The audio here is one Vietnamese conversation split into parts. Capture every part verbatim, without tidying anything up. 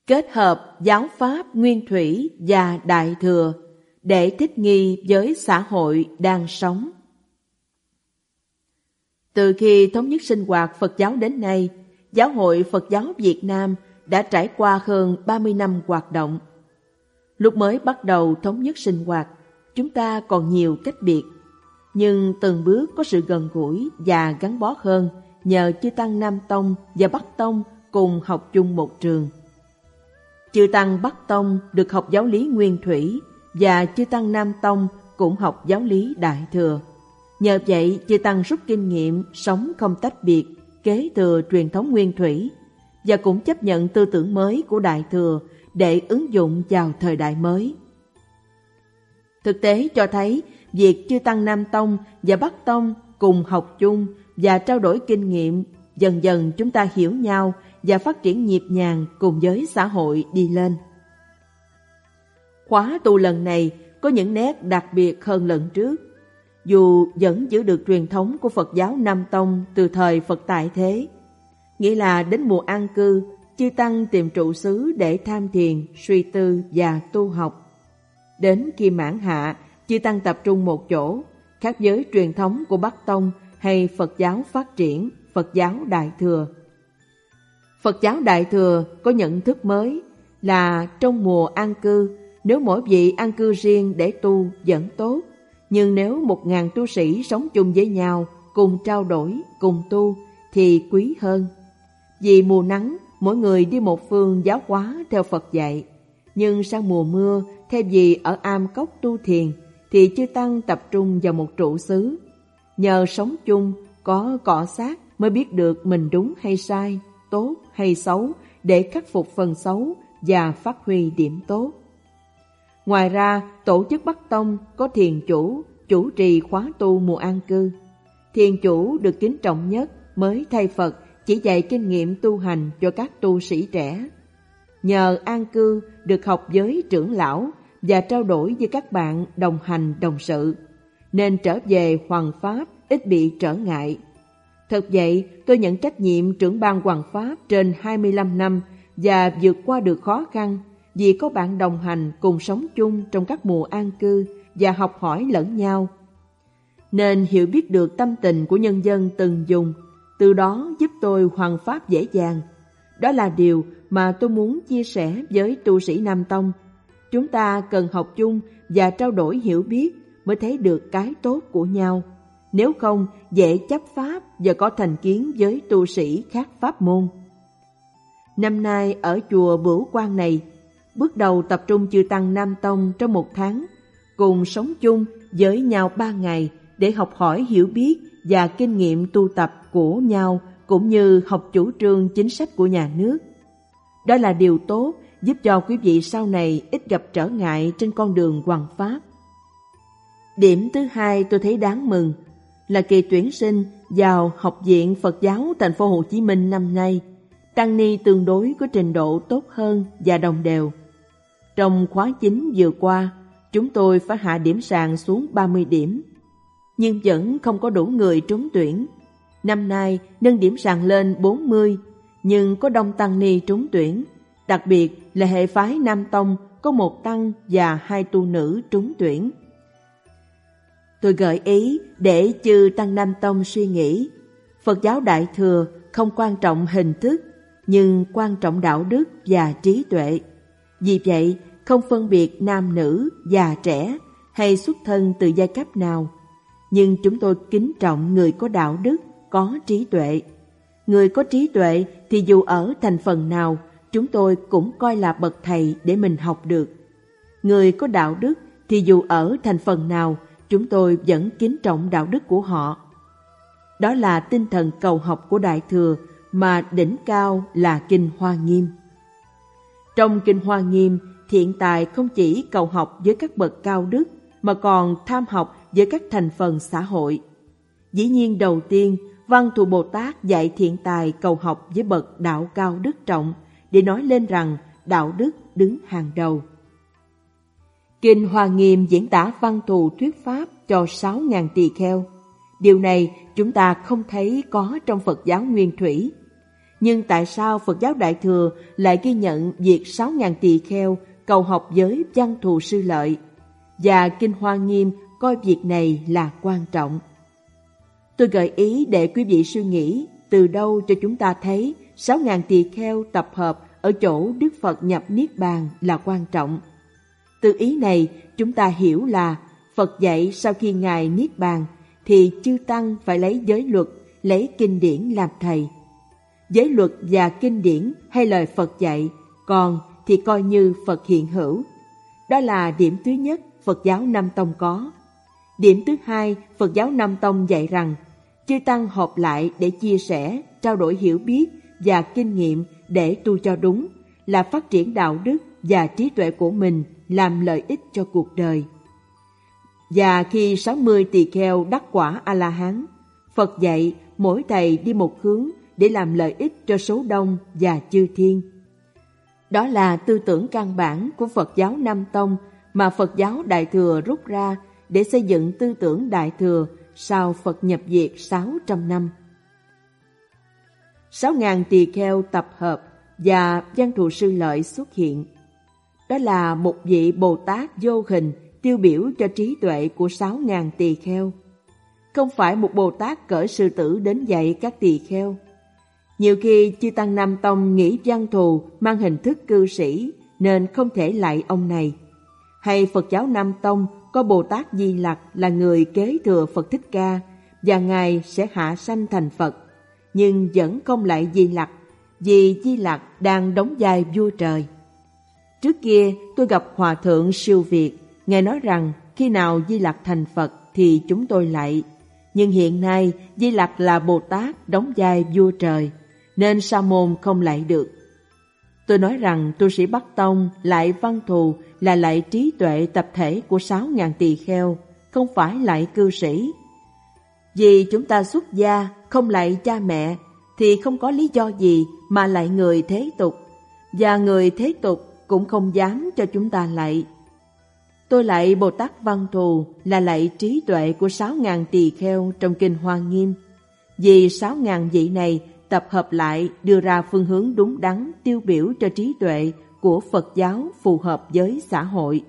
kết hợp giáo pháp nguyên thủy và đại thừa để thích nghi với xã hội đang sống. Từ khi thống nhất sinh hoạt Phật giáo đến nay, Giáo hội Phật giáo Việt Nam đã trải qua hơn ba mươi năm hoạt động. Lúc mới bắt đầu thống nhất sinh hoạt, chúng ta còn nhiều cách biệt, nhưng từng bước có sự gần gũi và gắn bó hơn nhờ chư Tăng Nam Tông và Bắc Tông cùng học chung một trường. Chư Tăng Bắc Tông được học giáo lý nguyên thủy và chư Tăng Nam Tông cũng học giáo lý đại thừa. Nhờ vậy, chư Tăng rút kinh nghiệm sống không tách biệt, kế thừa truyền thống nguyên thủy và cũng chấp nhận tư tưởng mới của đại thừa để ứng dụng vào thời đại mới. Thực tế cho thấy, việc chư Tăng Nam Tông và Bắc Tông cùng học chung và trao đổi kinh nghiệm, dần dần chúng ta hiểu nhau và phát triển nhịp nhàng cùng với xã hội đi lên. Khóa tu lần này có những nét đặc biệt hơn lần trước. Dù vẫn giữ được truyền thống của Phật giáo Nam Tông từ thời Phật tại thế, nghĩa là đến mùa an cư, chư Tăng tìm trụ xứ để tham thiền, suy tư và tu học. Đến khi mãn hạ, chư Tăng tập trung một chỗ, khác với truyền thống của Bắc Tông hay Phật giáo phát triển, Phật giáo Đại Thừa. Phật giáo Đại Thừa có nhận thức mới là trong mùa an cư, nếu mỗi vị an cư riêng để tu vẫn tốt, nhưng nếu một ngàn tu sĩ sống chung với nhau, cùng trao đổi, cùng tu thì quý hơn. Vì mùa nắng, mỗi người đi một phương giáo hóa theo Phật dạy, nhưng sang mùa mưa, thay vì ở am cốc tu thiền, thì chư Tăng tập trung vào một trụ xứ. Nhờ sống chung, có cọ xát mới biết được mình đúng hay sai, tốt hay xấu, để khắc phục phần xấu và phát huy điểm tốt. Ngoài ra, tổ chức Bắc Tông có thiền chủ, chủ trì khóa tu mùa an cư. Thiền chủ được kính trọng nhất mới thay Phật chỉ dạy kinh nghiệm tu hành cho các tu sĩ trẻ. Nhờ an cư được học với trưởng lão và trao đổi với các bạn đồng hành đồng sự, nên trở về hoằng pháp ít bị trở ngại. Thật vậy, tôi nhận trách nhiệm trưởng ban hoằng pháp trên hai mươi lăm năm và vượt qua được khó khăn vì có bạn đồng hành cùng sống chung trong các mùa an cư và học hỏi lẫn nhau, nên hiểu biết được tâm tình của nhân dân từng vùng, từ đó giúp tôi hoằng pháp dễ dàng. Đó là điều mà tôi muốn chia sẻ với tu sĩ Nam Tông. Chúng ta cần học chung và trao đổi hiểu biết mới thấy được cái tốt của nhau. Nếu không, dễ chấp pháp và có thành kiến với tu sĩ khác pháp môn. Năm nay ở chùa Bửu Quang này, bước đầu tập trung chư Tăng Nam Tông trong một tháng, cùng sống chung với nhau ba ngày để học hỏi hiểu biết và kinh nghiệm tu tập của nhau, cũng như học chủ trương chính sách của nhà nước. Đó là điều tốt, giúp cho quý vị sau này ít gặp trở ngại trên con đường hoằng pháp. Điểm thứ hai tôi thấy đáng mừng là kỳ tuyển sinh vào Học viện Phật giáo Thành phố Hồ Chí Minh năm nay, tăng ni tương đối có trình độ tốt hơn và đồng đều. Trong khóa chính vừa qua, chúng tôi phải hạ điểm sàn xuống ba mươi điểm, nhưng vẫn không có đủ người trúng tuyển. Năm nay nâng điểm sàn lên bốn mươi, nhưng có đông tăng ni trúng tuyển. Đặc biệt là hệ phái Nam Tông có một tăng và hai tu nữ trúng tuyển. Tôi gợi ý để chư Tăng Nam Tông suy nghĩ, Phật giáo Đại Thừa không quan trọng hình thức, nhưng quan trọng đạo đức và trí tuệ. Vì vậy, không phân biệt nam nữ, già trẻ hay xuất thân từ giai cấp nào, nhưng chúng tôi kính trọng người có đạo đức, có trí tuệ. Người có trí tuệ thì dù ở thành phần nào, chúng tôi cũng coi là bậc thầy để mình học được. Người có đạo đức thì dù ở thành phần nào, chúng tôi vẫn kính trọng đạo đức của họ. Đó là tinh thần cầu học của Đại Thừa, mà đỉnh cao là Kinh Hoa Nghiêm. Trong Kinh Hoa Nghiêm, thiện tài không chỉ cầu học với các bậc cao đức, mà còn tham học với các thành phần xã hội. Dĩ nhiên đầu tiên, Văn Thù Bồ Tát dạy thiện tài cầu học với bậc đạo cao đức trọng, để nói lên rằng đạo đức đứng hàng đầu. Kinh Hoa Nghiêm diễn tả văn thù thuyết pháp cho sáu ngàn tỳ kheo. Điều này chúng ta không thấy có trong Phật giáo nguyên thủy. Nhưng tại sao Phật giáo Đại Thừa lại ghi nhận việc sáu ngàn tỳ kheo cầu học với Văn Thù Sư Lợi, và Kinh Hoa Nghiêm coi việc này là quan trọng? Tôi gợi ý để quý vị suy nghĩ từ đâu cho chúng ta thấy sáu ngàn tỳ kheo tập hợp ở chỗ Đức Phật nhập Niết Bàn là quan trọng. Từ ý này chúng ta hiểu là Phật dạy sau khi Ngài Niết Bàn thì chư Tăng phải lấy giới luật, lấy kinh điển làm thầy. Giới luật và kinh điển hay lời Phật dạy, còn thì coi như Phật hiện hữu. Đó là điểm thứ nhất Phật giáo Nam Tông có. Điểm thứ hai, Phật giáo Nam Tông dạy rằng chư Tăng họp lại để chia sẻ, trao đổi hiểu biết và kinh nghiệm để tu cho đúng, là phát triển đạo đức và trí tuệ của mình làm lợi ích cho cuộc đời. Và khi sáu mươi tỳ kheo đắc quả A-la-hán, Phật dạy mỗi thầy đi một hướng để làm lợi ích cho số đông và chư thiên. Đó là tư tưởng căn bản của Phật giáo Nam Tông mà Phật giáo Đại Thừa rút ra để xây dựng tư tưởng Đại Thừa sau Phật nhập diệt sáu trăm năm. Sáu ngàn tỳ kheo tập hợp và Văn Thù Sư Lợi xuất hiện. Đó là một vị Bồ Tát vô hình tiêu biểu cho trí tuệ của sáu ngàn tỳ kheo. Không phải một Bồ Tát cỡ sư tử đến dạy các tỳ kheo. Nhiều khi chư Tăng Nam Tông nghĩ Văn Thù mang hình thức cư sĩ nên không thể lại ông này. Hay Phật giáo Nam Tông có Bồ Tát Di Lặc là người kế thừa Phật Thích Ca và Ngài sẽ hạ sanh thành Phật, nhưng vẫn không lại Di Lặc vì Di Lặc đang đóng vai vua trời. Trước kia tôi gặp Hòa Thượng Siêu Việt, Ngài nói rằng khi nào Di Lặc thành Phật thì chúng tôi lại. Nhưng hiện nay Di Lặc là Bồ Tát đóng vai vua trời, nên sa môn không lại được. Tôi nói rằng tu sĩ Bắc Tông lại Văn Thù là lại trí tuệ tập thể của sáu ngàn tỳ kheo, không phải lại cư sĩ. Vì chúng ta xuất gia không lại cha mẹ thì không có lý do gì mà lại người thế tục, và người thế tục cũng không dám cho chúng ta lại. Tôi lại Bồ Tát Văn Thù là lại trí tuệ của sáu ngàn tỳ kheo trong Kinh Hoa Nghiêm. Vì sáu ngàn vị này tập hợp lại đưa ra phương hướng đúng đắn tiêu biểu cho trí tuệ của Phật giáo phù hợp với xã hội.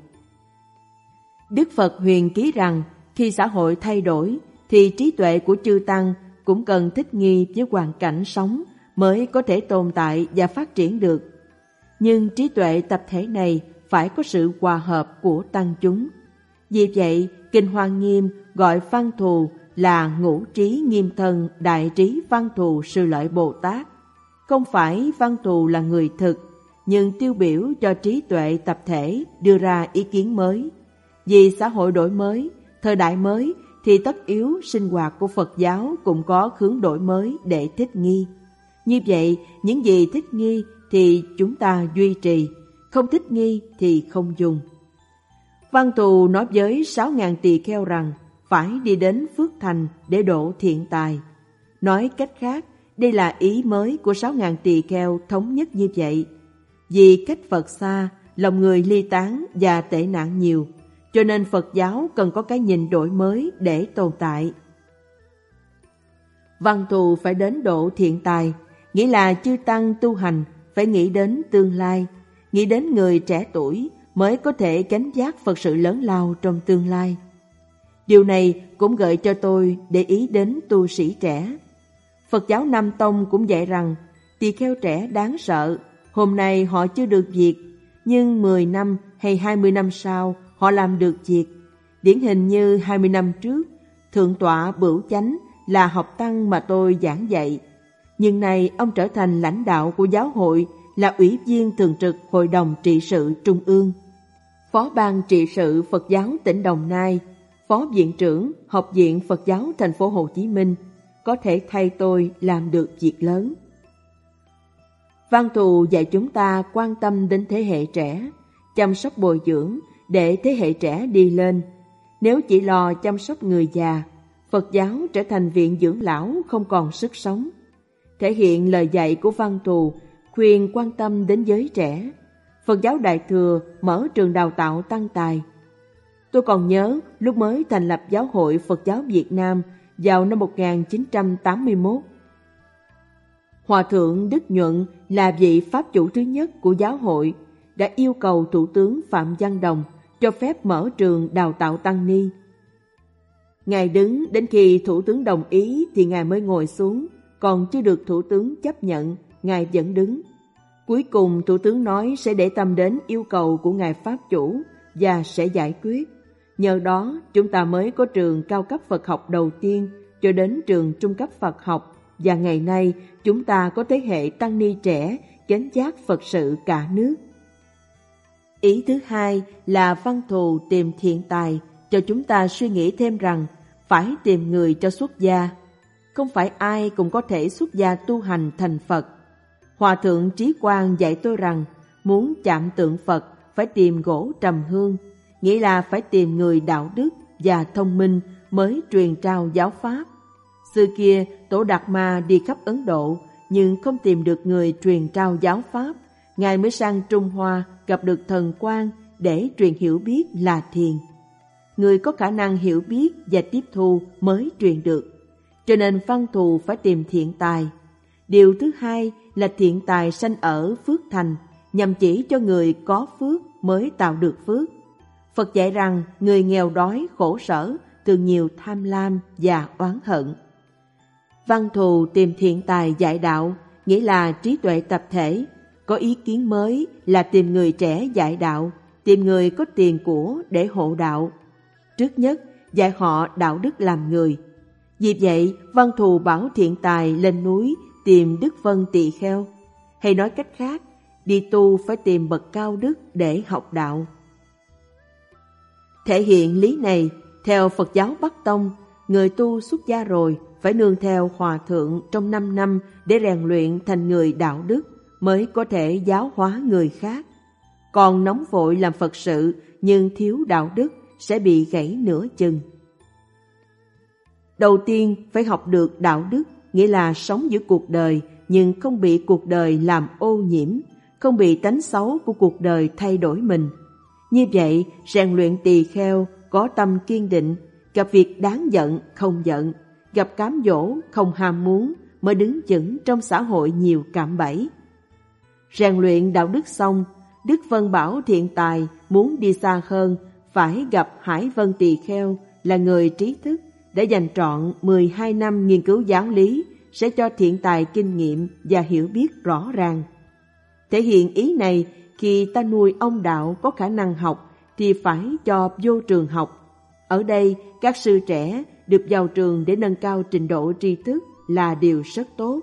Đức Phật huyền ký rằng khi xã hội thay đổi thì trí tuệ của chư Tăng cũng cần thích nghi với hoàn cảnh sống mới có thể tồn tại và phát triển được. Nhưng trí tuệ tập thể này phải có sự hòa hợp của tăng chúng. Vì vậy, Kinh Hoa Nghiêm gọi Văn Thù là ngũ trí nghiêm thân đại trí Văn Thù Sư Lợi Bồ Tát. Không phải Văn Thù là người thực, nhưng tiêu biểu cho trí tuệ tập thể đưa ra ý kiến mới. Vì xã hội đổi mới, thời đại mới thì tất yếu sinh hoạt của Phật giáo cũng có hướng đổi mới để thích nghi. Như vậy, những gì thích nghi thì chúng ta duy trì, không thích nghi thì không dùng. Văn Thù nói với sáu ngàn tỳ kheo rằng phải đi đến Phước Thành để độ thiện tài. Nói cách khác, đây là ý mới của sáu ngàn tỳ kheo thống nhất như vậy. Vì cách Phật xa, lòng người ly tán và tệ nạn nhiều, cho nên Phật giáo cần có cái nhìn đổi mới để tồn tại. Văn Thù phải đến độ thiện tài, nghĩa là chư Tăng tu hành phải nghĩ đến tương lai, nghĩ đến người trẻ tuổi mới có thể gánh vác Phật sự lớn lao trong tương lai. Điều này cũng gợi cho tôi để ý đến tu sĩ trẻ. Phật giáo Nam Tông cũng dạy rằng tỳ kheo trẻ đáng sợ, hôm nay họ chưa được việc, nhưng mười năm hay hai mươi năm sau họ làm được việc. Điển hình như hai mươi năm trước, Thượng tọa Bửu Chánh là học tăng mà tôi giảng dạy. Nhưng nay ông trở thành lãnh đạo của giáo hội, là ủy viên thường trực Hội đồng trị sự Trung ương, phó ban trị sự Phật giáo tỉnh Đồng Nai, phó viện trưởng Học viện Phật giáo thành phố Hồ Chí Minh, có thể thay tôi làm được việc lớn. Văn Thù dạy chúng ta quan tâm đến thế hệ trẻ, chăm sóc bồi dưỡng để thế hệ trẻ đi lên. Nếu chỉ lo chăm sóc người già, Phật giáo trở thành viện dưỡng lão không còn sức sống. Thể hiện lời dạy của Văn Thù khuyên quan tâm đến giới trẻ. Phật giáo Đại Thừa mở trường đào tạo tăng tài. Tôi còn nhớ lúc mới thành lập Giáo hội Phật giáo Việt Nam vào năm một nghìn chín trăm tám mươi mốt. Hòa thượng Đức Nhuận là vị pháp chủ thứ nhất của giáo hội, đã yêu cầu Thủ tướng Phạm Văn Đồng cho phép mở trường đào tạo tăng ni. Ngài đứng đến khi Thủ tướng đồng ý thì Ngài mới ngồi xuống, còn chưa được Thủ tướng chấp nhận, Ngài vẫn đứng. Cuối cùng Thủ tướng nói sẽ để tâm đến yêu cầu của Ngài Pháp chủ và sẽ giải quyết. Nhờ đó chúng ta mới có trường cao cấp Phật học đầu tiên cho đến trường trung cấp Phật học, và ngày nay chúng ta có thế hệ tăng ni trẻ chánh giác Phật sự cả nước. Ý thứ hai là Văn Thù tìm thiện tài, cho chúng ta suy nghĩ thêm rằng phải tìm người cho xuất gia. Không phải ai cũng có thể xuất gia tu hành thành Phật. Hòa thượng Trí Quang dạy tôi rằng muốn chạm tượng Phật phải tìm gỗ trầm hương, nghĩa là phải tìm người đạo đức và thông minh mới truyền trao giáo pháp. Xưa kia Tổ Đạt Ma đi khắp Ấn Độ nhưng không tìm được người truyền trao giáo pháp, Ngài mới sang Trung Hoa gặp được Thần Quang để truyền hiểu biết là thiền. Người có khả năng hiểu biết và tiếp thu mới truyền được. Cho nên Văn Thù phải tìm thiện tài. Điều thứ hai là thiện tài sanh ở phước thành, nhằm chỉ cho người có phước mới tạo được phước. Phật dạy rằng người nghèo đói khổ sở thường nhiều tham lam và oán hận. Văn Thù tìm thiện tài dạy đạo, nghĩa là trí tuệ tập thể. Có ý kiến mới là tìm người trẻ dạy đạo, tìm người có tiền của để hộ đạo. Trước nhất, dạy họ đạo đức làm người. Vì vậy, Văn Thù bảo thiện tài lên núi tìm Đức Vân Tỳ Kheo. Hay nói cách khác, đi tu phải tìm bậc cao đức để học đạo. Thể hiện lý này, theo Phật giáo Bắc Tông, người tu xuất gia rồi phải nương theo hòa thượng trong năm năm để rèn luyện thành người đạo đức, mới có thể giáo hóa người khác. Còn nóng vội làm Phật sự nhưng thiếu đạo đức sẽ bị gãy nửa chừng. Đầu tiên phải học được đạo đức, nghĩa là sống giữa cuộc đời nhưng không bị cuộc đời làm ô nhiễm, không bị tánh xấu của cuộc đời thay đổi mình. Như vậy, rèn luyện tỳ kheo có tâm kiên định, gặp việc đáng giận không giận, gặp cám dỗ không ham muốn, mới đứng vững trong xã hội nhiều cạm bẫy. Rèn luyện đạo đức xong, Đức Vân bảo thiện tài muốn đi xa hơn phải gặp Hải Vân Tỳ Kheo là người trí thức, để dành trọn mười hai năm nghiên cứu giáo lý, sẽ cho thiện tài kinh nghiệm và hiểu biết rõ ràng. Thể hiện ý này, khi ta nuôi ông đạo có khả năng học thì phải cho vô trường học. Ở đây, các sư trẻ được vào trường để nâng cao trình độ tri thức là điều rất tốt.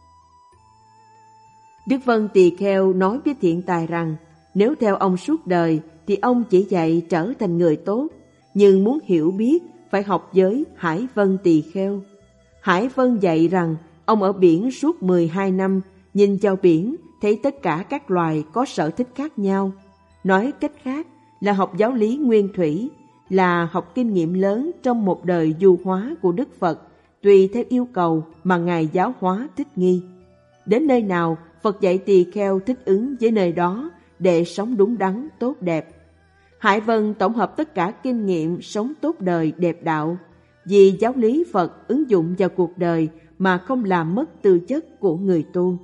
Đức Vân Tỳ Kheo nói với thiện tài rằng nếu theo ông suốt đời thì ông chỉ dạy trở thành người tốt, nhưng muốn hiểu biết phải học với Hải Vân Tỳ Kheo. Hải Vân dạy rằng ông ở biển suốt mười hai năm, nhìn vào biển thấy tất cả các loài có sở thích khác nhau. Nói cách khác là học giáo lý nguyên thủy, là học kinh nghiệm lớn trong một đời du hóa của Đức Phật, tùy theo yêu cầu mà Ngài giáo hóa thích nghi. Đến nơi nào, Phật dạy tỳ kheo thích ứng với nơi đó để sống đúng đắn, tốt đẹp. Hải Vân tổng hợp tất cả kinh nghiệm sống tốt đời đẹp đạo, vì giáo lý Phật ứng dụng vào cuộc đời mà không làm mất tư chất của người tu.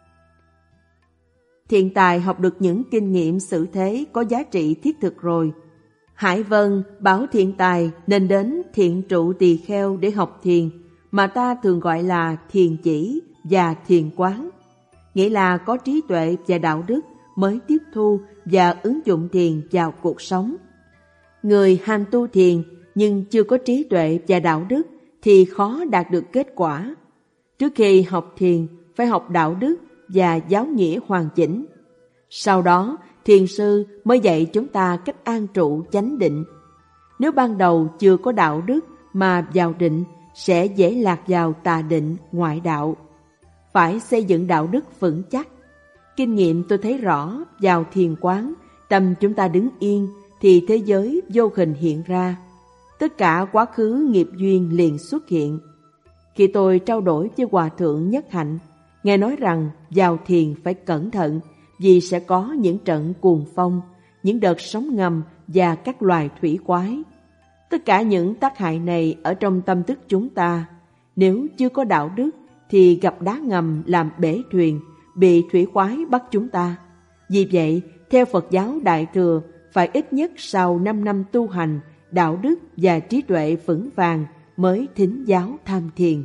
Thiện tài học được những kinh nghiệm xử thế có giá trị thiết thực rồi. Hải Vân bảo thiện tài nên đến Thiện Trụ Tỳ Kheo để học thiền, mà ta thường gọi là thiền chỉ và thiền quán, nghĩa là có trí tuệ và đạo đức mới tiếp thu và ứng dụng thiền vào cuộc sống. Người ham tu thiền nhưng chưa có trí tuệ và đạo đức thì khó đạt được kết quả. Trước khi học thiền phải học đạo đức và giáo nghĩa hoàn chỉnh. Sau đó thiền sư mới dạy chúng ta cách an trụ chánh định. Nếu ban đầu chưa có đạo đức mà vào định sẽ dễ lạc vào tà định, ngoại đạo. Phải xây dựng đạo đức vững chắc. Kinh nghiệm tôi thấy rõ, vào thiền quán, tâm chúng ta đứng yên thì thế giới vô hình hiện ra. Tất cả quá khứ nghiệp duyên liền xuất hiện. Khi tôi trao đổi với Hòa Thượng Nhất Hạnh, Ngài nói rằng vào thiền phải cẩn thận vì sẽ có những trận cuồng phong, những đợt sóng ngầm và các loài thủy quái. Tất cả những tác hại này ở trong tâm thức chúng ta. Nếu chưa có đạo đức thì gặp đá ngầm làm bể thuyền, bị thủy khoái bắt chúng ta. Vì vậy, theo Phật giáo Đại Thừa, phải ít nhất sau năm năm tu hành, đạo đức và trí tuệ vững vàng mới thính giáo tham thiền.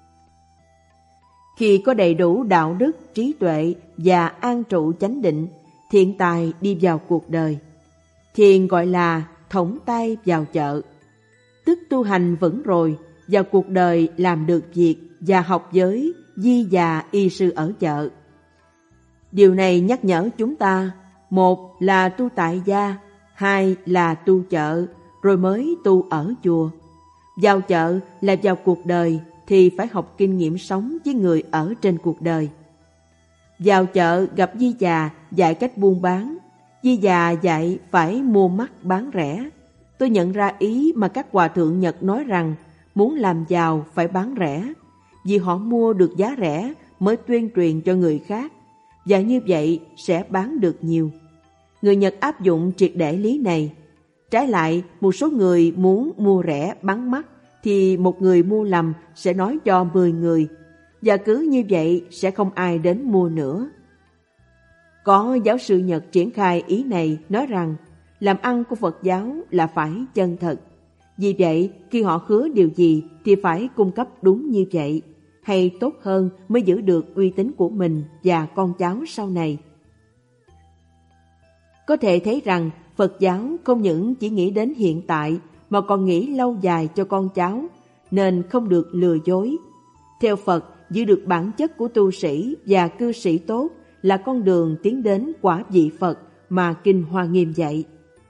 Khi có đầy đủ đạo đức, trí tuệ và an trụ chánh định, thiện tài đi vào cuộc đời. Thiền gọi là thõng tay vào chợ. Tức tu hành vững rồi, vào cuộc đời làm được việc và học giới di già y sư ở chợ. Điều này nhắc nhở chúng ta, một là tu tại gia, hai là tu chợ, rồi mới tu ở chùa. Vào chợ là vào cuộc đời thì phải học kinh nghiệm sống với người ở trên cuộc đời. Vào chợ gặp di già dạy cách buôn bán. Di già dạy phải mua mắc bán rẻ. Tôi nhận ra ý mà các hòa thượng Nhật nói rằng muốn làm giàu phải bán rẻ, vì họ mua được giá rẻ mới tuyên truyền cho người khác, và như vậy sẽ bán được nhiều. Người Nhật áp dụng triệt để lý này. Trái lại, một số người muốn mua rẻ bán mắc thì một người mua lầm sẽ nói cho mười người, và cứ như vậy sẽ không ai đến mua nữa. Có giáo sư Nhật triển khai ý này, nói rằng làm ăn của Phật giáo là phải chân thật. Vì vậy, khi họ hứa điều gì thì phải cung cấp đúng như vậy, hay tốt hơn mới giữ được uy tín của mình và con cháu sau này. Có thể thấy rằng Phật giáo không những chỉ nghĩ đến hiện tại mà còn nghĩ lâu dài cho con cháu, nên không được lừa dối. Theo Phật, giữ được bản chất của tu sĩ và cư sĩ tốt là con đường tiến đến quả vị Phật mà Kinh Hoa Nghiêm dạy.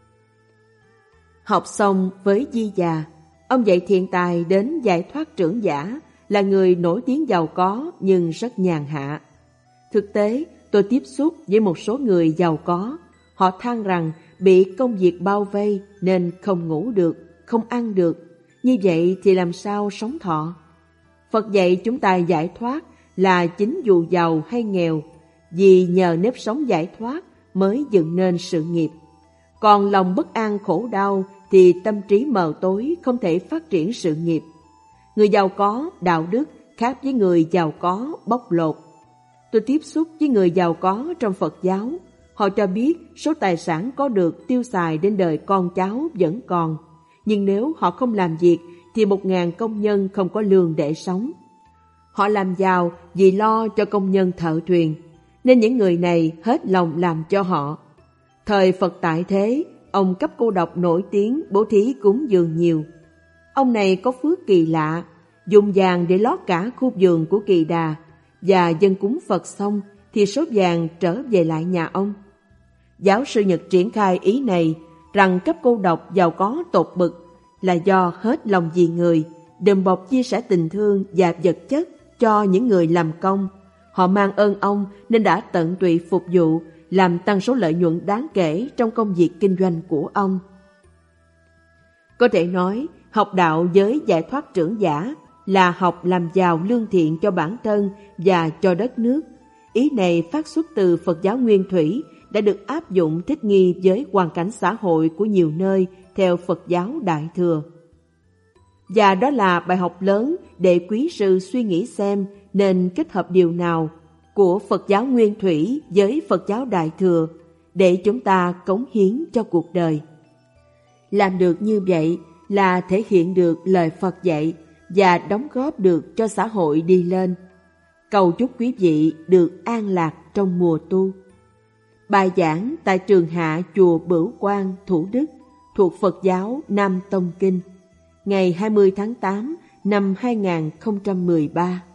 Học xong với Di Già, ông dạy thiện tài đến giải thoát trưởng giả, là người nổi tiếng giàu có nhưng rất nhàn hạ. Thực tế, tôi tiếp xúc với một số người giàu có. Họ than rằng bị công việc bao vây nên không ngủ được, không ăn được. Như vậy thì làm sao sống thọ? Phật dạy chúng ta giải thoát là chính dù giàu hay nghèo, vì nhờ nếp sống giải thoát mới dựng nên sự nghiệp. Còn lòng bất an khổ đau thì tâm trí mờ tối không thể phát triển sự nghiệp. Người giàu có đạo đức khác với người giàu có bóc lột. Tôi tiếp xúc với người giàu có trong Phật giáo. Họ cho biết số tài sản có được tiêu xài đến đời con cháu vẫn còn. Nhưng nếu họ không làm việc thì một ngàn công nhân không có lương để sống. Họ làm giàu vì lo cho công nhân thợ thuyền, nên những người này hết lòng làm cho họ. Thời Phật tại thế, ông Cấp Cô Độc nổi tiếng bố thí cúng dường nhiều. Ông này có phước kỳ lạ, dùng vàng để lót cả khu vườn của Kỳ Đà, và dân cúng Phật xong thì số vàng trở về lại nhà ông. Giáo sư Nhật triển khai ý này rằng Cấp Cô Độc giàu có tột bực là do hết lòng vì người, đùm bọc chia sẻ tình thương và vật chất cho những người làm công. Họ mang ơn ông nên đã tận tụy phục vụ, làm tăng số lợi nhuận đáng kể trong công việc kinh doanh của ông. Có thể nói, học đạo với giải thoát trưởng giả là học làm giàu lương thiện cho bản thân và cho đất nước. Ý này phát xuất từ Phật giáo Nguyên Thủy, đã được áp dụng thích nghi với hoàn cảnh xã hội của nhiều nơi theo Phật giáo Đại Thừa. Và đó là bài học lớn để quý sư suy nghĩ xem nên kết hợp điều nào của Phật giáo Nguyên Thủy với Phật giáo Đại Thừa để chúng ta cống hiến cho cuộc đời. Làm được như vậy là thể hiện được lời Phật dạy và đóng góp được cho xã hội đi lên. Cầu chúc quý vị được an lạc trong mùa tu. Bài giảng tại trường hạ chùa Bửu Quang, Thủ Đức, thuộc Phật giáo Nam Tông Kinh, ngày hai mươi tháng tám năm hai nghìn không trăm mười ba.